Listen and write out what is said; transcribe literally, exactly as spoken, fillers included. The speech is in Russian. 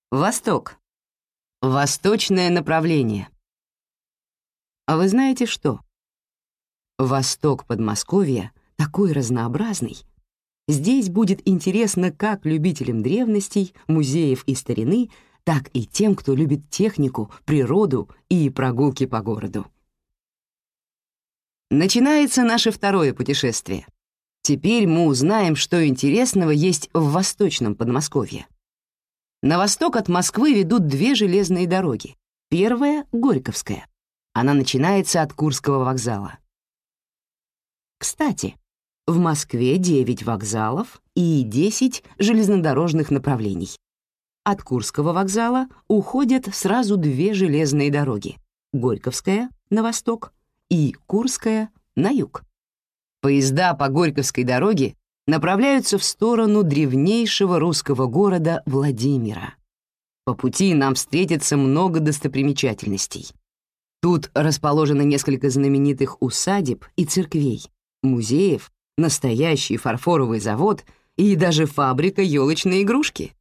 Восток. Восточное направление. А вы знаете что? Восток Подмосковья такой разнообразный. Здесь будет интересно как любителям древностей, музеев и старины, так и тем, кто любит технику, природу и прогулки по городу. Начинается наше второе путешествие. Теперь мы узнаем, что интересного есть в Восточном Подмосковье. На восток от Москвы ведут две железные дороги. Первая — Горьковская. Она начинается от Курского вокзала. Кстати, в Москве девять вокзалов и десять железнодорожных направлений. От Курского вокзала уходят сразу две железные дороги — Горьковская на восток и Курская на юг. Поезда по Горьковской дороге направляются в сторону древнейшего русского города Владимира. По пути нам встретится много достопримечательностей. Тут расположено несколько знаменитых усадеб и церквей, музеев, настоящий фарфоровый завод и даже фабрика елочной игрушки.